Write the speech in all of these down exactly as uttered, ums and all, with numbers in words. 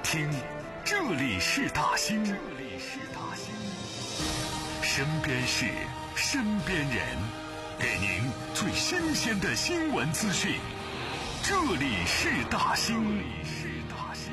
听，这里是大兴，这里是大兴，身边事，身边人，给您最新鲜的新闻资讯。这里是大兴，这里是大兴。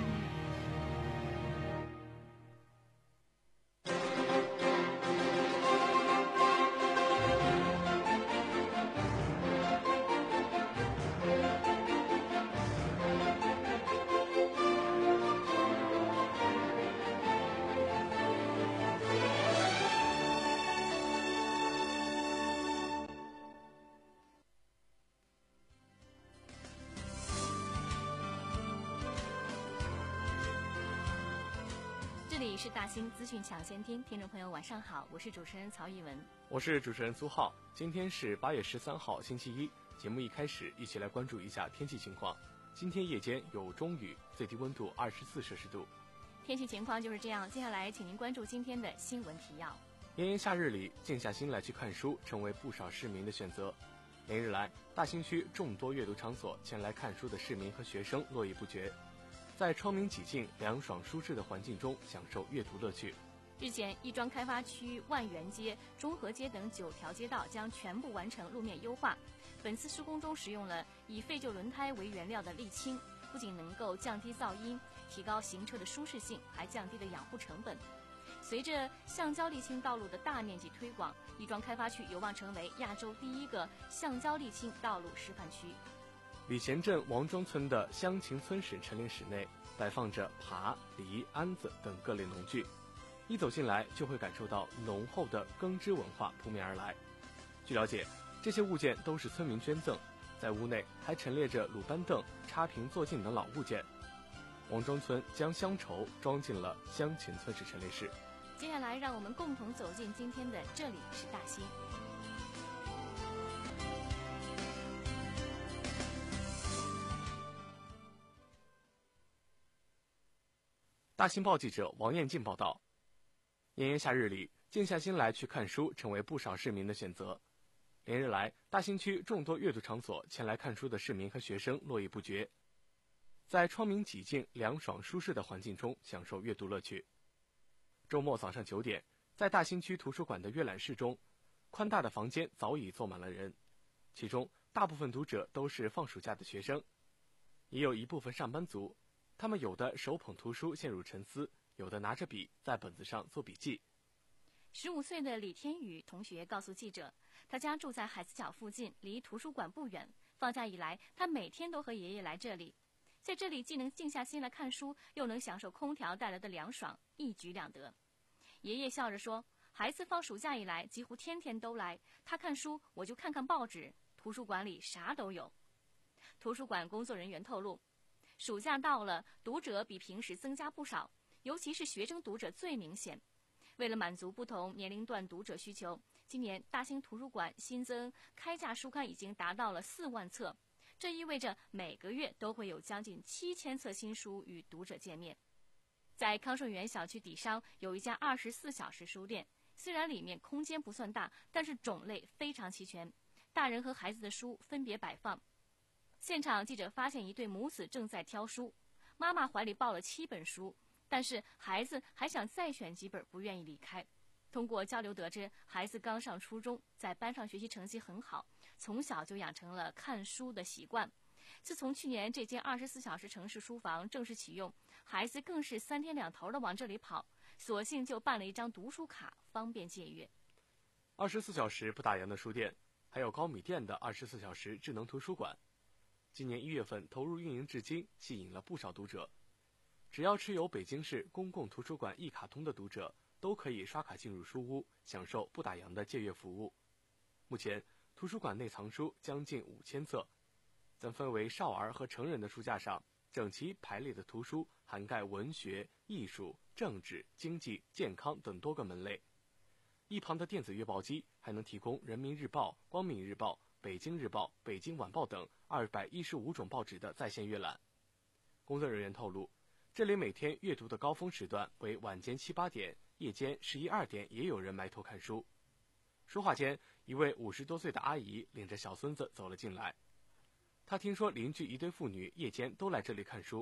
这里是大兴资讯抢先听，听众朋友晚上好，我是主持人曹艺文， 我是主持人苏浩。今天是八月十三号星期一，节目一开始一起来关注一下天气情况。今天夜间有中雨，最低温度二十四摄氏度。 天气情况就是这样，接下来请您关注今天的新闻提要。 炎炎夏日里，静下心来去看书，成为不少市民的选择。连日来，大兴区众多阅读场所前来看书的市民和学生络绎不绝，在窗明几净、凉爽舒适的环境中享受阅读乐趣。 日前，亦庄开发区万源街、中和街等九条街道将全部完成路面优化。本次施工中使用了以废旧轮胎为原料的沥青，不仅能够降低噪音，提高行车的舒适性，还降低了养护成本。随着橡胶沥青道路的大面积推广，亦庄开发区有望成为亚洲第一个橡胶沥青道路示范区。 礼贤镇王庄村的乡情村史陈列室内摆放着耙、梨、鞍子等各类农具，一走进来就会感受到浓厚的耕织文化扑面而来。据了解，这些物件都是村民捐赠，在屋内还陈列着鲁班凳、插屏坐镜等老物件。王庄村将乡愁装进了乡情村史陈列室。 接下来让我们共同走进今天的这里是大兴。 大兴报记者王彦进报道，炎炎夏日里，静下心来去看书成为不少市民的选择。连日来，大兴区众多阅读场所前来看书的市民和学生络绎不绝，在窗明几净、凉爽舒适的环境中享受阅读乐趣。周末早上九点，在大兴区图书馆的阅览室中，宽大的房间早已坐满了人，其中大部分读者都是放暑假的学生，也有一部分上班族。他们有的手捧图书陷入沉思，有的拿着笔在本子上做笔记。 十五岁的李天宇同学告诉记者，他家住在海子角附近，离图书馆不远。放假以来，他每天都和爷爷来这里，在这里既能静下心来看书，又能享受空调带来的凉爽，一举两得。爷爷笑着说，孩子放暑假以来几乎天天都来，他看书我就看看报纸，图书馆里啥都有。图书馆工作人员透露，暑假到了，读者比平时增加不少，尤其是学生读者最明显。为了满足不同年龄段读者需求，今年大兴图书馆新增开架书刊已经达到了四万册，这意味着每个月都会有将近七千册新书与读者见面。在康顺园小区底商有一家二十四小时书店，虽然里面空间不算大，但是种类非常齐全，大人和孩子的书分别摆放。现场记者发现一对母子正在挑书，妈妈怀里抱了七本书，但是孩子还想再选几本，不愿意离开。通过交流得知，孩子刚上初中，在班上学习成绩很好，从小就养成了看书的习惯。自从去年这间二十四小时城市书房正式启用，孩子更是三天两头的往这里跑，索性就办了一张读书卡，方便借阅。 二十四小时不打烊的书店，还有高米店的二十四小时智能图书馆。今年一月份投入运营至今，吸引了不少读者。只要持有北京市公共图书馆一卡通的读者，都可以刷卡进入书屋，享受不打烊的借阅服务。目前，图书馆内藏书将近五千册，在分为少儿和成人的书架上，整齐排列的图书涵盖文学、艺术、政治、经济、健康等多个门类。一旁的电子阅报机还能提供人民日报、光明日报、北京日报、北京晚报等二百一十五种报纸的在线阅览。工作人员透露，这里每天阅读的高峰时段为晚间七八点，夜间十一二点也有人埋头看书。说话间，一位五十多岁的阿姨领着小孙子走了进来。她听说邻居一对妇女夜间都来这里看书，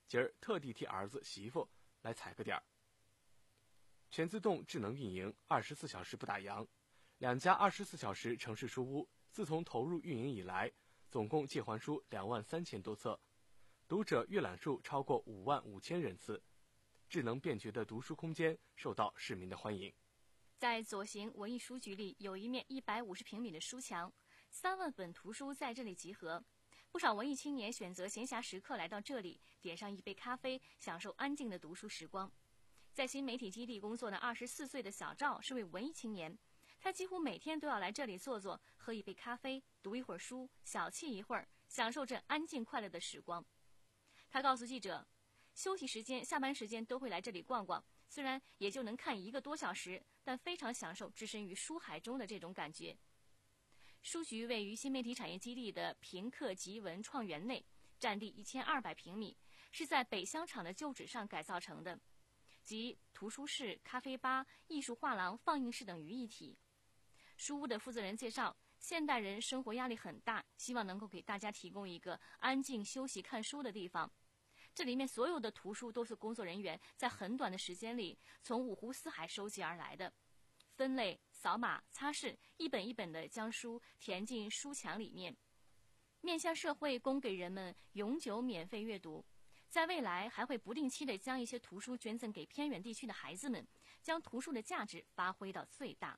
今儿特地替儿子媳妇来踩个点儿。全自动智能运营，二十四小时不打烊。两家二十四小时城市书屋自从投入运营以来，总共借还书两万三千多册，读者阅览数超过五万五千人次。智能便捷的读书空间受到市民的欢迎。 在左行文艺书局里，有一面一百五十平米的书墙，三万本图书在这里集合。不少文艺青年选择闲暇时刻来到这里，点上一杯咖啡，享受安静的读书时光。在新媒体基地工作的二十四岁的小赵是位文艺青年，他几乎每天都要来这里坐坐，喝一杯咖啡，读一会儿书，小憩一会儿，享受这安静快乐的时光。他告诉记者，休息时间、下班时间都会来这里逛逛，虽然也就能看一个多小时，但非常享受置身于书海中的这种感觉。书局位于新媒体产业基地的平克吉文创园内，占地一千二百平米，是在北香厂的旧址上改造成的，集图书室、咖啡吧、艺术画廊、放映室等于一体。书屋的负责人介绍，现代人生活压力很大，希望能够给大家提供一个安静休息看书的地方。这里面所有的图书都是工作人员在很短的时间里从五湖四海收集而来的，分类、扫码、擦拭，一本一本地将书填进书墙里面，面向社会，供给人们永久免费阅读。在未来还会不定期地将一些图书捐赠给偏远地区的孩子们，将图书的价值发挥到最大。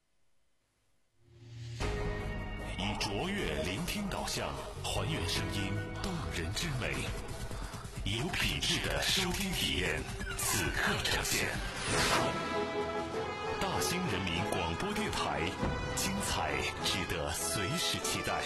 以卓越聆听导向，还原声音动人之美，有品质的收听体验，此刻呈现。大兴人民广播电台，精彩值得随时期待。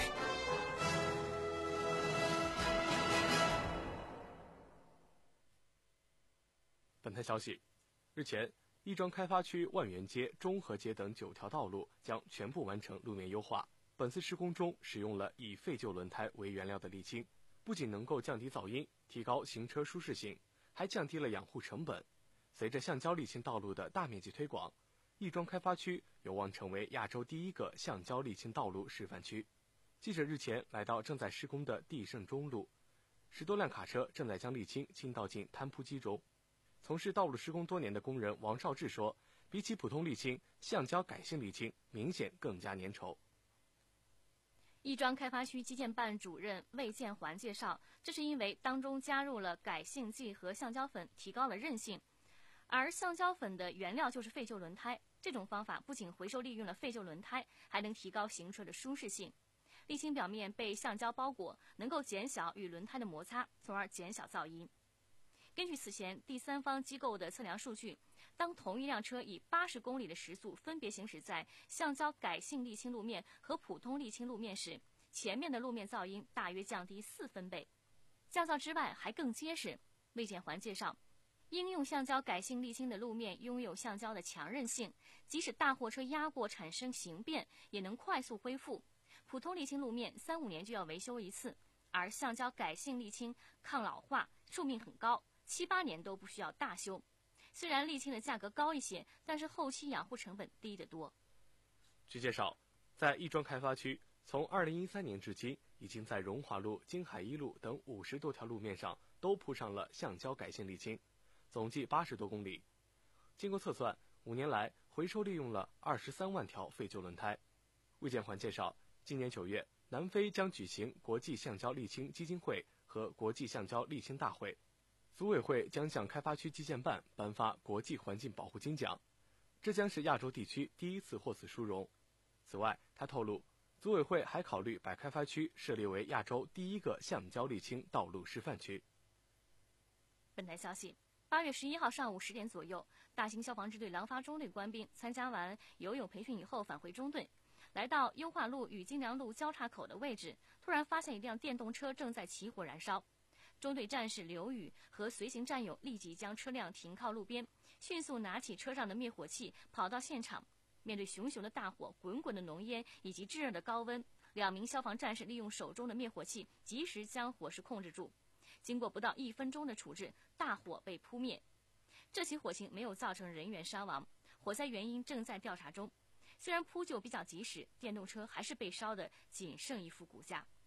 本台消息，日前，亦庄开发区万源街、中和街等九条道路将全部完成路面优化。本次施工中使用了以废旧轮胎为原料的沥青，不仅能够降低噪音、提高行车舒适性，还降低了养护成本。随着橡胶沥青道路的大面积推广，亦庄开发区有望成为亚洲第一个橡胶沥青道路示范区。记者日前来到正在施工的地盛中路，十多辆卡车正在将沥青倾倒进摊铺机中。从事道路施工多年的工人王少志说，比起普通沥青，橡胶改性沥青明显更加粘稠。 亦庄开发区基建办主任魏建环介绍，这是因为当中加入了改性剂和橡胶粉，提高了韧性。而橡胶粉的原料就是废旧轮胎，这种方法不仅回收利用了废旧轮胎，还能提高行车的舒适性。沥青表面被橡胶包裹，能够减小与轮胎的摩擦，从而减小噪音。根据此前第三方机构的测量数据，当同一辆车以八十公里的时速分别行驶在橡胶改性沥青路面和普通沥青路面时，前面的路面噪音大约降低四分贝。降噪之外还更结实。魏建环介绍，应用橡胶改性沥青的路面拥有橡胶的强韧性，即使大货车压过产生形变，也能快速恢复。普通沥青路面三五年就要维修一次，而橡胶改性沥青抗老化，寿命很高，七八年都不需要大修。虽然沥青的价格高一些，但是后期养护成本低得多。 据介绍，在亦庄开发区，从二零一三年至今，已经在荣华路、京海一路等五十多条路面上都铺上了橡胶改性沥青，总计八十多公里。经过测算，五年来回收利用了二十三万条废旧轮胎。魏建环介绍，今年九月，南非将举行国际橡胶沥青基金会和国际橡胶沥青大会，组委会将向开发区基建办颁发国际环境保护金奖，这将是亚洲地区第一次获此殊荣。此外，他透露，组委会还考虑把开发区设立为亚洲第一个橡胶沥青道路示范区。 本台消息，八月十一号上午十点左右，大兴消防支队廊坊中队官兵参加完游泳培训以后返回中队，来到优化路与金良路交叉口的位置，突然发现一辆电动车正在起火燃烧。中队战士刘宇和随行战友立即将车辆停靠路边，迅速拿起车上的灭火器跑到现场。面对熊熊的大火、滚滚的浓烟以及炙热的高温，两名消防战士利用手中的灭火器及时将火势控制住。经过不到一分钟的处置，大火被扑灭。这起火情没有造成人员伤亡，火灾原因正在调查中。虽然扑救比较及时，电动车还是被烧得仅剩一副骨架。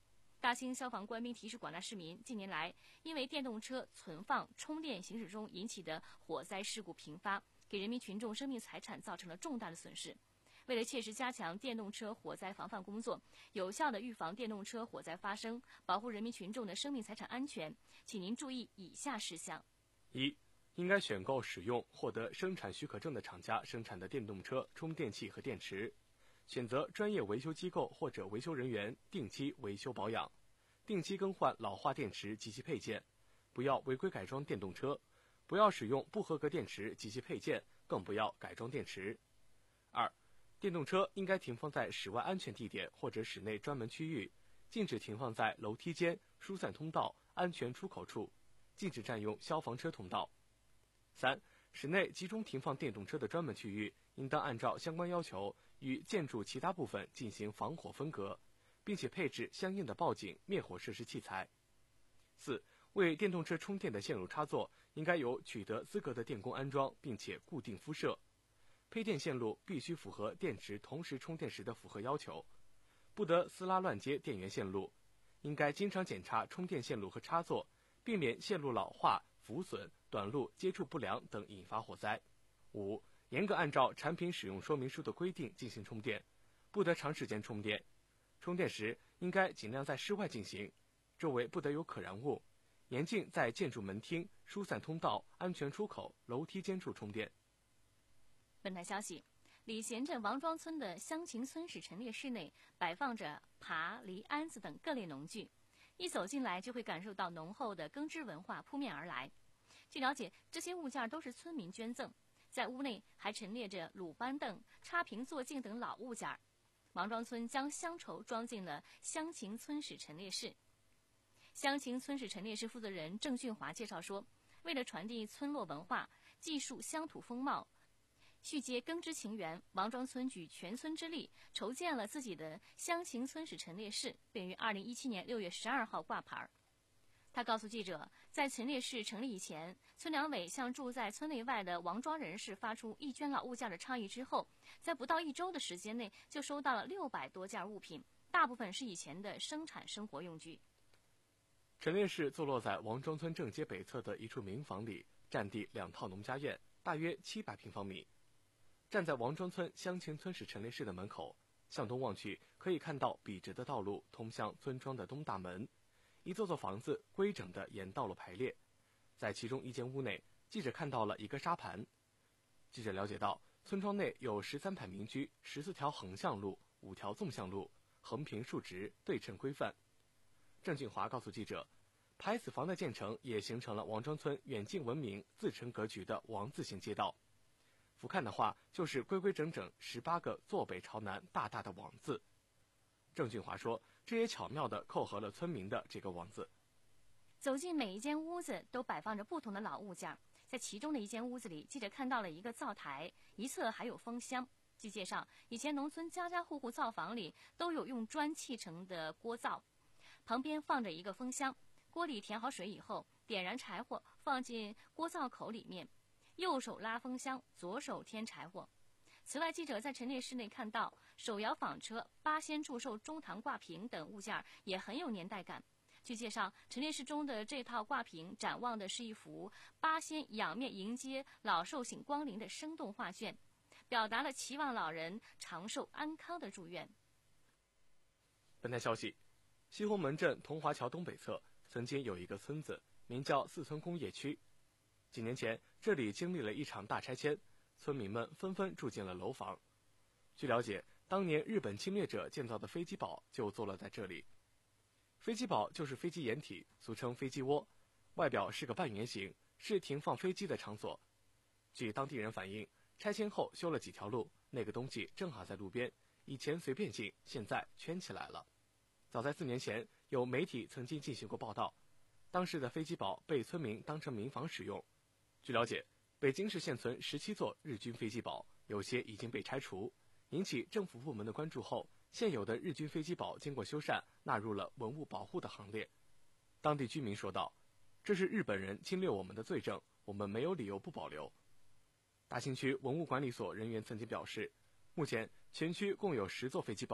大兴消防官兵提示广大市民，近年来因为电动车存放、充电行驶中引起的火灾事故频发，给人民群众生命财产造成了重大的损失。为了切实加强电动车火灾防范工作，有效地预防电动车火灾发生，保护人民群众的生命财产安全，请您注意以下事项： 一、应该选购使用获得生产许可证的厂家生产的电动车充电器和电池，选择专业维修机构或者维修人员定期维修保养，定期更换老化电池及其配件，不要违规改装电动车，不要使用不合格电池及其配件，更不要改装电池。二、电动车应该停放在室外安全地点或者室内专门区域，禁止停放在楼梯间、疏散通道、安全出口处，禁止占用消防车通道。三、室内集中停放电动车的专门区域，应当按照相关要求与建筑其他部分进行防火分隔，并且配置相应的报警、灭火设施器材。四、为电动车充电的线路插座应该由取得资格的电工安装，并且固定敷设。配电线路必须符合电池同时充电时的负荷要求，不得撕拉乱接电源线路，应该经常检查充电线路和插座，避免线路老化、腐损、短路、接触不良等引发火灾。五、严格按照产品使用说明书的规定进行充电，不得长时间充电。充电时应该尽量在室外进行，周围不得有可燃物，严禁在建筑门厅、疏散通道、安全出口、楼梯间处充电。 本台消息，礼贤镇王庄村的乡情村史陈列室内摆放着耙、梨、鞍子等各类农具，一走进来就会感受到浓厚的耕织文化扑面而来。据了解，这些物件都是村民捐赠，在屋内还陈列着鲁班凳、插屏座镜等老物件。王庄村将乡愁装进了乡情村史陈列室。乡情村史陈列室负责人郑俊华介绍说，为了传递村落文化，记述乡土风貌，续接耕织情缘，王庄村举全村之力筹建了自己的乡情村史陈列室，并于二零一七年六月十二号挂牌。他告诉记者，在陈列室成立以前，村两委向住在村内外的王庄人士发出义捐老物件的倡议之后，在不到一周的时间内就收到了六百多件物品，大部分是以前的生产生活用具。 陈列室坐落在王庄村正街北侧的一处民房里，占地两套农家院，大约七百平方米。站在王庄村乡情村史陈列室的门口，向东望去，可以看到笔直的道路通向村庄的东大门，一座座房子规整地沿道路排列。在其中一间屋内，记者看到了一个沙盘。记者了解到，村庄内有十三排民居，十四条横向路，五条纵向路，横平竖直，对称规范。郑俊华告诉记者，牌子房的建成也形成了王庄村远近闻名、自成格局的王字形街道。俯瞰的话，就是规规整整十八个坐北朝南大大的王字。郑俊华说，这也巧妙地扣合了村民的这个王字。 走进每一间屋子，都摆放着不同的老物件。在其中的一间屋子里，记者看到了一个灶台，一侧还有风箱。据介绍，以前农村家家户户灶房里都有用砖砌成的锅灶，旁边放着一个风箱，锅里填好水以后，点燃柴火放进锅灶口里面，右手拉风箱，左手添柴火。此外，记者在陈列室内看到手摇纺车、八仙祝寿中堂挂屏等物件也很有年代感。据介绍，陈列室中的这套挂屏展望的是一幅八仙仰面迎接老寿星光临的生动画卷，表达了祈望老人长寿安康的祝愿。 本台消息，西红门镇桐华桥东北侧曾经有一个村子，名叫四村工业区。几年前，这里经历了一场大拆迁，村民们纷纷住进了楼房。据了解，当年日本侵略者建造的飞机堡就坐落在这里。飞机堡就是飞机掩体，俗称飞机窝，外表是个半圆形，是停放飞机的场所。据当地人反映，拆迁后修了几条路，那个东西正好在路边，以前随便进，现在圈起来了。早在四年前，有媒体曾经进行过报道，当时的飞机堡被村民当成民房使用。据了解，北京市现存十七座日军飞机堡，有些已经被拆除，引起政府部门的关注后，现有的日军飞机堡经过修缮，纳入了文物保护的行列。当地居民说道，这是日本人侵略我们的罪证，我们没有理由不保留。大兴区文物管理所人员曾经表示，目前全区共有十座飞机堡，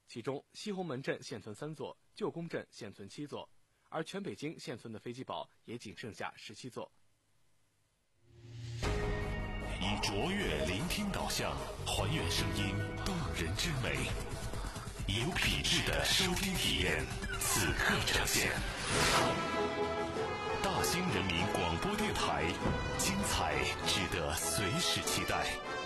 其中西红门镇现存三座，旧宫镇现存七座，而全北京现存的飞机堡也仅剩下十七座。 以卓越聆听导向，还原声音动人之美，有品质的收听体验，此刻呈现。大兴人民广播电台，精彩值得随时期待。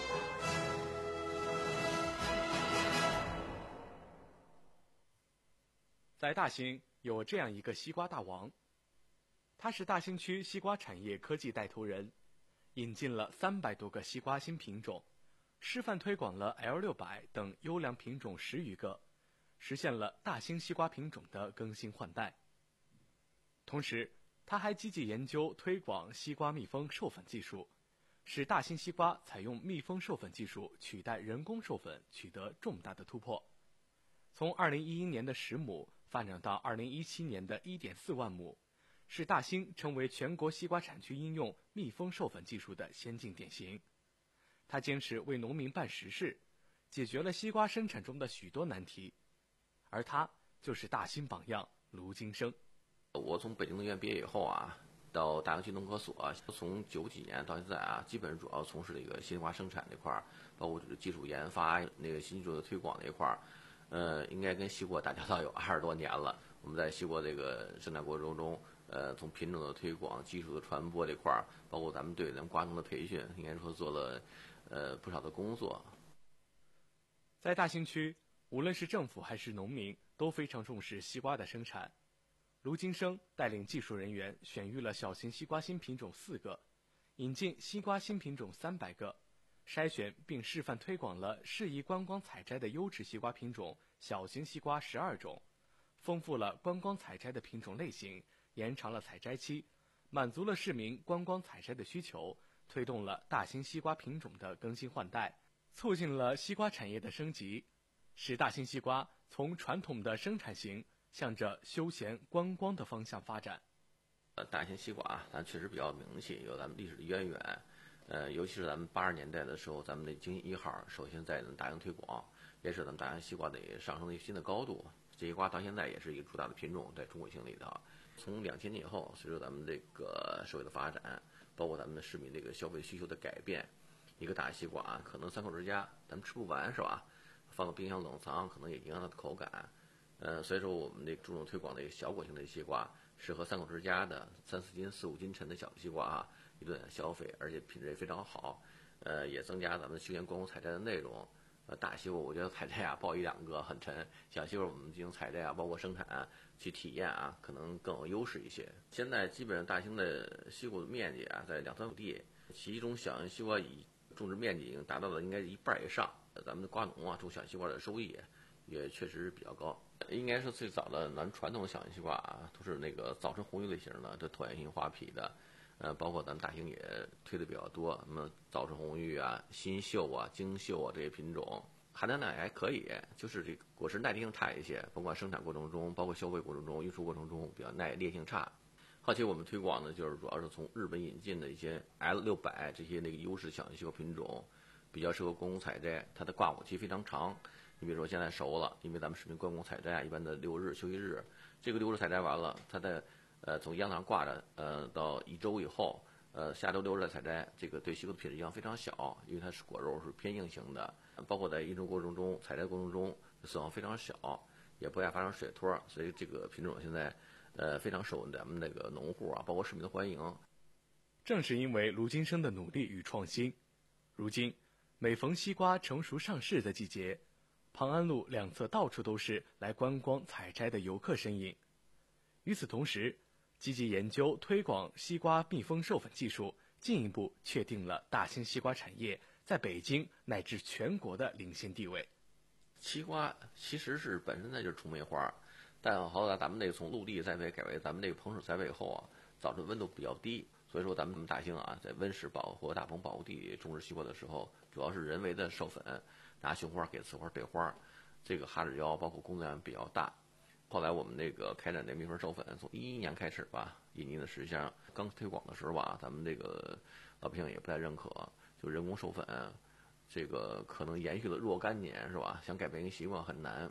在大兴有这样一个西瓜大王，他是大兴区西瓜产业科技带头人，引进了三百多个西瓜新品种，示范推广了 L 六百 等优良品种十余个，实现了大兴西瓜品种的更新换代。同时，他还积极研究推广西瓜密封授粉技术，使大兴西瓜采用密封授粉技术取代人工授粉取得重大的突破。从二零一一年的十亩发展到二零一七年的 一点四万亩，使大兴成为全国西瓜产区应用密封授粉技术的先进典型。他坚持为农民办实事，解决了西瓜生产中的许多难题，而他就是大兴榜样卢金生。 我从北京农学院毕业以后啊，到大兴区农科所，从九几年到现在啊，基本主要从事这个西瓜生产这块儿，包括技术研发、那个新技术的推广这一块儿，呃，应该跟西瓜打交道有二十多年了。我们在西瓜这个生产过程中，呃，从品种的推广、技术的传播这块儿，包括咱们对咱们瓜农的培训，应该说做了呃不少的工作。 在大兴区，无论是政府还是农民，都非常重视西瓜的生产。卢金生带领技术人员选育了小型西瓜新品种四个，引进西瓜新品种三百个，筛选并示范推广了适宜观光采摘的优质西瓜品种小型西瓜十二种，丰富了观光采摘的品种类型，延长了采摘期，满足了市民观光采摘的需求，推动了大兴西瓜品种的更新换代，促进了西瓜产业的升级，使大兴西瓜从传统的生产型向着休闲观光的方向发展。 呃，大兴西瓜啊，咱确实比较有名气，有咱们历史的渊源。呃，尤其是咱们八十年代的时候，咱们的经济一号首先在大兴推广，也是咱们大兴西瓜的上升了一个新的高度。这些瓜到现在也是一个主打的品种，在中国性里头。从两千年以后，随着咱们这个社会的发展，包括咱们市民这个消费需求的改变，一个大西瓜啊，可能三口之家咱们吃不完是吧？放到冰箱冷藏，可能也影响它的口感。呃，所以说我们这注重推广的一个小果型的西瓜，适合三口之家的三四斤、四五斤沉的小西瓜啊，一顿消费，而且品质也非常好。呃，也增加咱们休闲观光采摘的内容。呃，大西瓜我觉得采摘啊，抱一两个很沉；小西瓜我们进行采摘啊，包括生产啊，去体验啊，可能更有优势一些。现在基本上大兴的西瓜的面积啊，在两三亩地，其中小型西瓜以种植面积已经达到了应该一半以上。咱们的瓜农啊，种小西瓜的收益也确实比较高。应该是最早的咱们传统的小型西瓜啊，都是那个早春红玉类型的，这椭圆形花皮的，呃，包括咱们大兴也推的比较多，那么早春红玉啊、新秀啊、精秀啊这些品种，含糖量也还可以，就是这个果实耐力性差一些，甭管生产过程中，包括消费过程中、运输过程中比较耐裂性差。后期我们推广呢，就是主要是从日本引进的一些 L 六百这些那个优势小型西瓜品种，比较适合观光采摘，它的挂果期非常长。你比如说现在熟了，因为咱们市民观光采摘啊，一般的六日休息日，这个六日采摘完了，它在呃从秧上挂着，呃到一周以后，呃下周六日再采摘，这个对西瓜的品质影响非常小，因为它是果肉是偏硬型的，包括在运输过程中、采摘过程中损耗非常小，也不爱发生水托，所以这个品种现在呃非常受咱们那个农户啊，包括市民的欢迎。 正是因为卢金生的努力与创新，如今每逢西瓜成熟上市的季节，庞安路两侧到处都是来观光采摘的游客身影。与此同时，积极研究推广西瓜密封授粉技术，进一步确定了大兴西瓜产业在北京乃至全国的领先地位。 西瓜其实是本身它就是虫媒花，但好在咱们这个从陆地栽培改为咱们这个棚室栽培以后啊，早春温度比较低，所以说咱们大兴啊，在温室保护和大棚保护地种植西瓜的时候，主要是人为的授粉，拿雄花给雌花对花，这个哈指标包括工作量比较大。后来我们那个开展这密封授粉，从一一年开始吧，引进的实际上刚推广的时候吧，咱们这个老百姓也不太认可，就人工授粉，这个可能延续了若干年是吧？想改变一个习惯很难。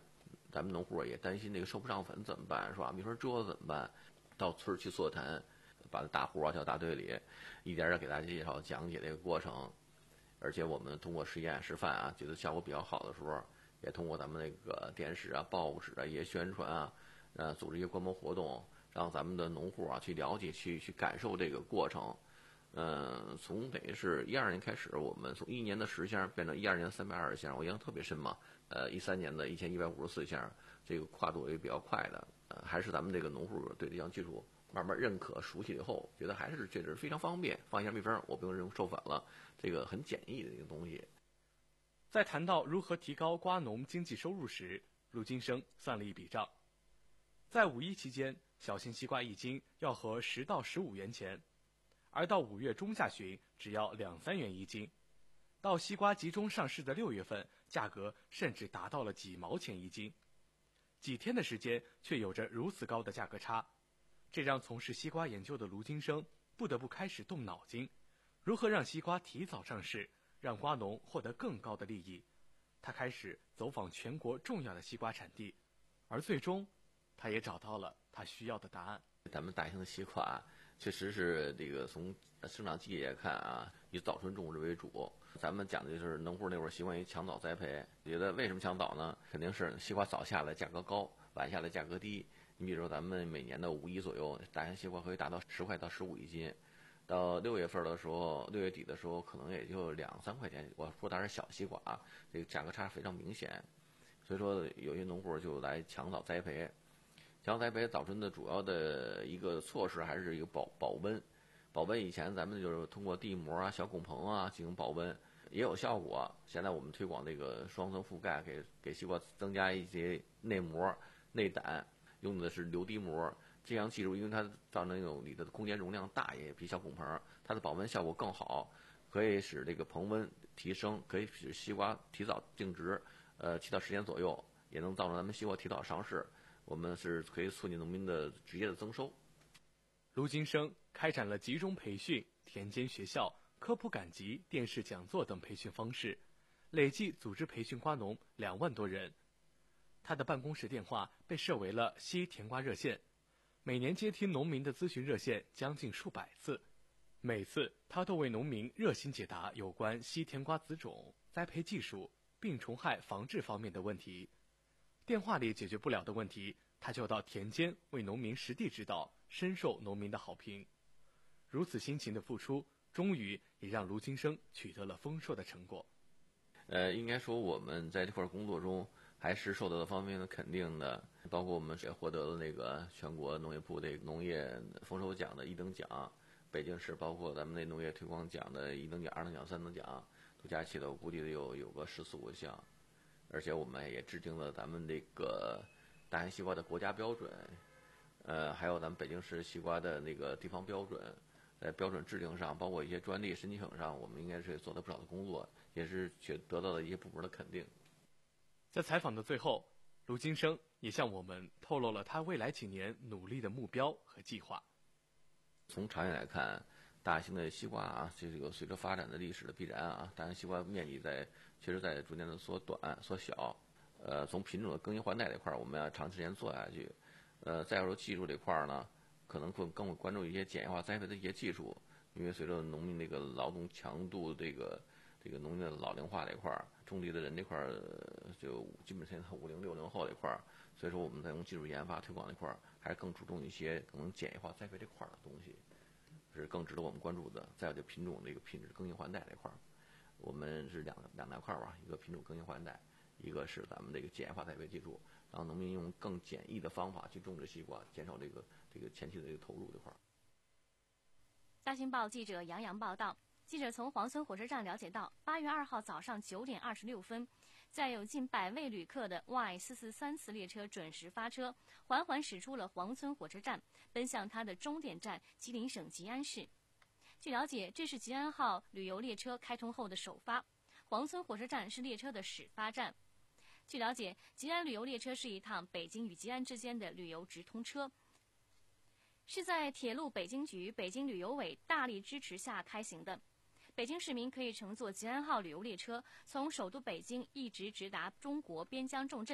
咱们农户也担心这个收不上粉怎么办，是吧？没法遮怎么办？到村去座谈，把大户啊叫大队里，一点点给大家介绍讲解这个过程。而且我们通过实验示范啊，觉得效果比较好的时候，也通过咱们那个电视啊、报纸啊一些宣传啊，呃，组织一些观摩活动，让咱们的农户啊去了解、去去感受这个过程。嗯，从等于是一二年开始，我们从一年的十箱变成一二年的三百二十箱，我印象特别深嘛。呃，一三年的一千一百五十四箱，这个跨度也比较快的。呃，还是咱们这个农户对这项技术慢慢认可、熟悉以后，觉得还是确实非常方便，放一下蜜蜂，我不用用授粉了，这个很简易的一个东西。 在谈到如何提高瓜农经济收入时，陆金生算了一笔账。在五一期间，小型西瓜一斤要合十到十五元钱，而到五月中下旬只要两三元一斤，到西瓜集中上市的六月份，价格甚至达到了几毛钱一斤。几天的时间却有着如此高的价格差，这让从事西瓜研究的卢金生不得不开始动脑筋，如何让西瓜提早上市，让瓜农获得更高的利益。他开始走访全国重要的西瓜产地，而最终他也找到了他需要的答案。 咱们大型的西瓜啊，确实是这个从生长季节看啊，以早春种植为主。咱们讲的就是农户那会儿习惯于抢早栽培，觉得为什么抢早呢？肯定是西瓜早下来价格高，晚下来价格低。你比如说咱们每年的五一左右，大型西瓜可以达到十块到十五一斤，到六月份的时候，六月底的时候可能也就两三块钱。我说当然小西瓜啊，这个价格差非常明显，所以说有些农户就来抢早栽培。抢早栽培早春的主要的一个措施还是一个保保温。保温以前咱们就是通过地膜啊、小拱棚啊进行保温，也有效果。现在我们推广这个双层覆盖，给给西瓜增加一些内膜、内胆，用的是流滴膜。这项技术因为它造成那种里的空间容量大，也比小拱棚，它的保温效果更好，可以使这个棚温提升，可以使西瓜提早定植，呃，七到十天左右，也能造成咱们西瓜提早上市。我们是可以促进农民的直接的增收。 卢金生开展了集中培训、田间学校、科普赶集、电视讲座等培训方式，累计组织培训瓜农两万多人。他的办公室电话被设为了西甜瓜热线，每年接听农民的咨询热线将近数百次，每次他都为农民热心解答有关西甜瓜子种、栽培技术、病虫害防治方面的问题。电话里解决不了的问题，他就到田间为农民实地指导，深受农民的好评。如此辛勤的付出，终于也让卢金生取得了丰硕的成果。 呃，应该说我们在这块工作中还是受到了方面的肯定的，包括我们也获得了那个全国农业部的农业丰收奖的一等奖，北京市包括咱们那农业推广奖的一等奖、二等奖、三等奖，都加起来我估计得有有个十四五项。而且我们也制定了咱们这个大型西瓜的国家标准，呃，还有咱们北京市西瓜的那个地方标准，在标准制定上，包括一些专利申请上，我们应该是做了不少的工作，也是却得到了一些部门的肯定。 在采访的最后，卢金生也向我们透露了他未来几年努力的目标和计划。 从长远来看，大型的西瓜啊，这个随着发展的历史的必然啊，大型西瓜面积在确实在逐渐的缩短、缩小。呃，从品种的更新换代这块儿，我们要长时间做下去。呃，再说技术这块儿呢，可能会更会关注一些简易化栽培的一些技术，因为随着农民这个劳动强度，这个这个农民的老龄化这块儿，种地的人这块儿就基本上五零六零后这块儿，所以说我们在用技术研发推广这块儿，还是更注重一些可能简易化栽培这块儿的东西，是更值得我们关注的。再有就品种这个品质更新换代这块儿，我们是两两大块儿吧，一个品种更新换代，一个是咱们这个简易化栽培技术，让农民用更简易的方法去种植西瓜，减少这个这个前期的这个投入这块儿。 大新报记者杨洋报道，记者从黄村火车站了解到，八月二号早上九点二十六分，载有近百位旅客的 Y 四四三次列车准时发车，缓缓驶出了黄村火车站，奔向它的终点站吉林省吉安市。据了解，这是吉安号旅游列车开通后的首发，黄村火车站是列车的始发站。据了解，吉安旅游列车是一趟北京与吉安之间的旅游直通车，是在铁路北京局、北京旅游委大力支持下开行的。北京市民可以乘坐吉安号旅游列车，从首都北京一直直达中国边疆重镇，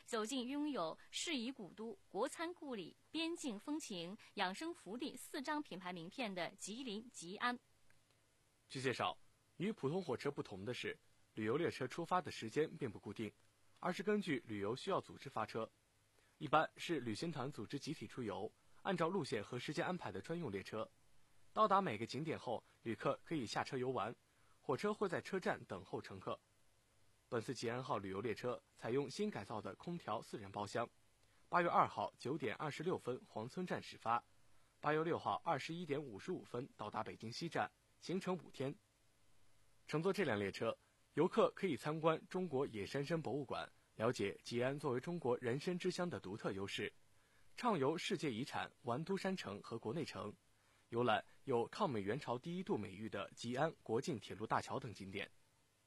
走进拥有适宜古都、国餐故里、边境风情、养生福利四张品牌名片的吉林吉安。 据介绍，与普通火车不同的是，旅游列车出发的时间并不固定，而是根据旅游需要组织发车。一般是旅行团组织集体出游，按照路线和时间安排的专用列车。到达每个景点后，旅客可以下车游玩，火车会在车站等候乘客。本次吉安号旅游列车采用新改造的空调四人包厢，八月二号九点二十六分黄村站始发，八月六号二十一点五十五分到达北京西站，行程五天。乘坐这辆列车，游客可以参观中国野山参博物馆，了解吉安作为中国人参之乡的独特优势，畅游世界遗产玩都山城和国内城，游览有抗美援朝第一度美誉的吉安国境铁路大桥等景点。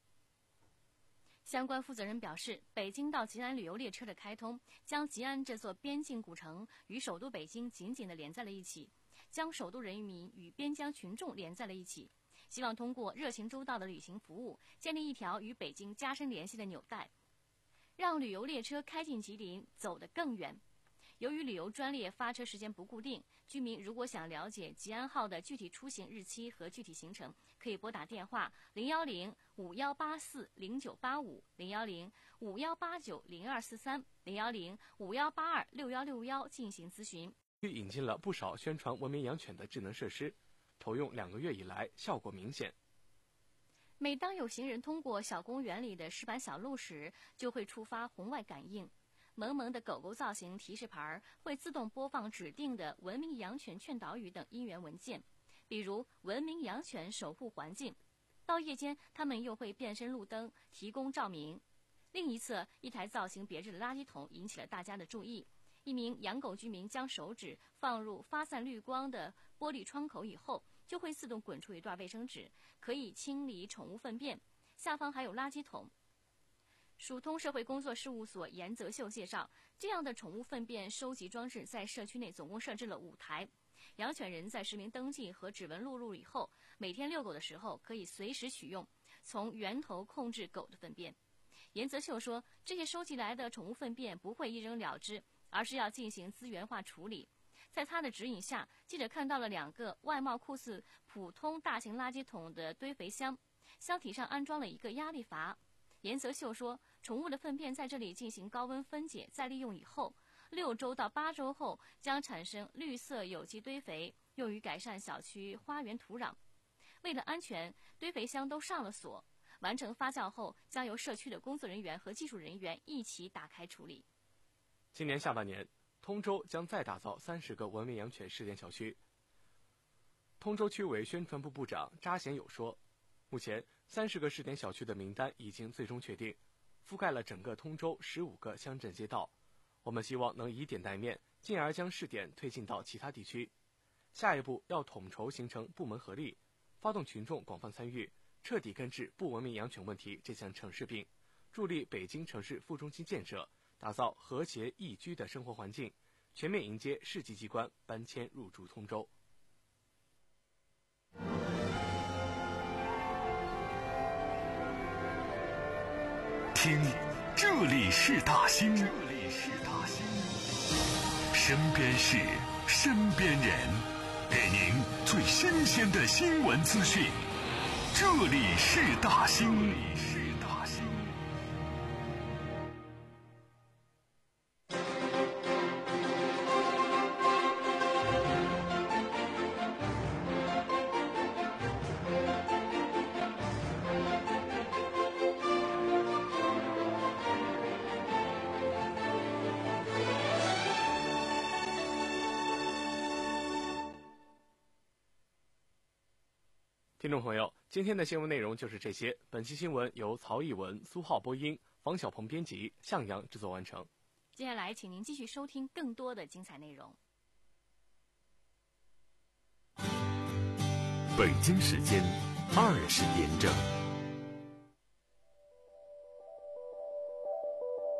相关负责人表示，北京到吉安旅游列车的开通，将吉安这座边境古城与首都北京紧紧地连在了一起，将首都人民与边疆群众连在了一起，希望通过热情周到的旅行服务，建立一条与北京加深联系的纽带，让旅游列车开进吉林走得更远。由于旅游专列发车时间不固定，居民如果想了解吉安号的具体出行日期和具体行程，可以拨打电话零幺零五幺八四零九八五、零幺零五幺八九零二四三、零幺零五幺八二六幺六幺进行咨询。 引进了不少宣传文明养犬的智能设施，投用两个月以来，效果明显。 每当有行人通过小公园里的石板小路时，就会触发红外感应。萌萌的狗狗造型提示牌会自动播放指定的文明养犬劝导语等音源文件，比如文明养犬守护环境。到夜间，它们又会变身路灯，提供照明。另一侧，一台造型别致的垃圾桶引起了大家的注意。一名养狗居民将手指放入发散绿光的玻璃窗口以后，就会自动滚出一段卫生纸，可以清理宠物粪便。下方还有垃圾桶。蜀通社会工作事务所严泽秀介绍，这样的宠物粪便收集装置在社区内总共设置了五台，养犬人在实名登记和指纹录入以后，每天遛狗的时候可以随时取用，从源头控制狗的粪便。严泽秀说，这些收集来的宠物粪便不会一扔了之，而是要进行资源化处理。在他的指引下，记者看到了两个外貌酷似普通大型垃圾桶的堆肥箱，箱体上安装了一个压力阀。严泽秀说，宠物的粪便在这里进行高温分解再利用以后，六周到八周后将产生绿色有机堆肥，用于改善小区花园土壤。为了安全，堆肥箱都上了锁，完成发酵后将由社区的工作人员和技术人员一起打开处理。 今年下半年，通州将再打造三十个文明养犬试点小区。通州区委宣传部部长查贤友说，目前三十个试点小区的名单已经最终确定，覆盖了整个通州十五个乡镇街道。我们希望能以点带面，进而将试点推进到其他地区。下一步要统筹形成部门合力，发动群众广泛参与，彻底根治不文明养犬问题这项城市病，助力北京城市副中心建设，打造和谐宜居的生活环境，全面迎接市级机关搬迁入驻通州。 听，这里是大兴，这里是大兴，身边事，身边人，给您最新鲜的新闻资讯。这里是大兴，这里是大兴。 听众朋友，今天的新闻内容就是这些。本期新闻由曹义文、苏浩播音，方小鹏编辑，向阳制作完成。 接下来，请您继续收听更多的精彩内容。 北京时间二十点整。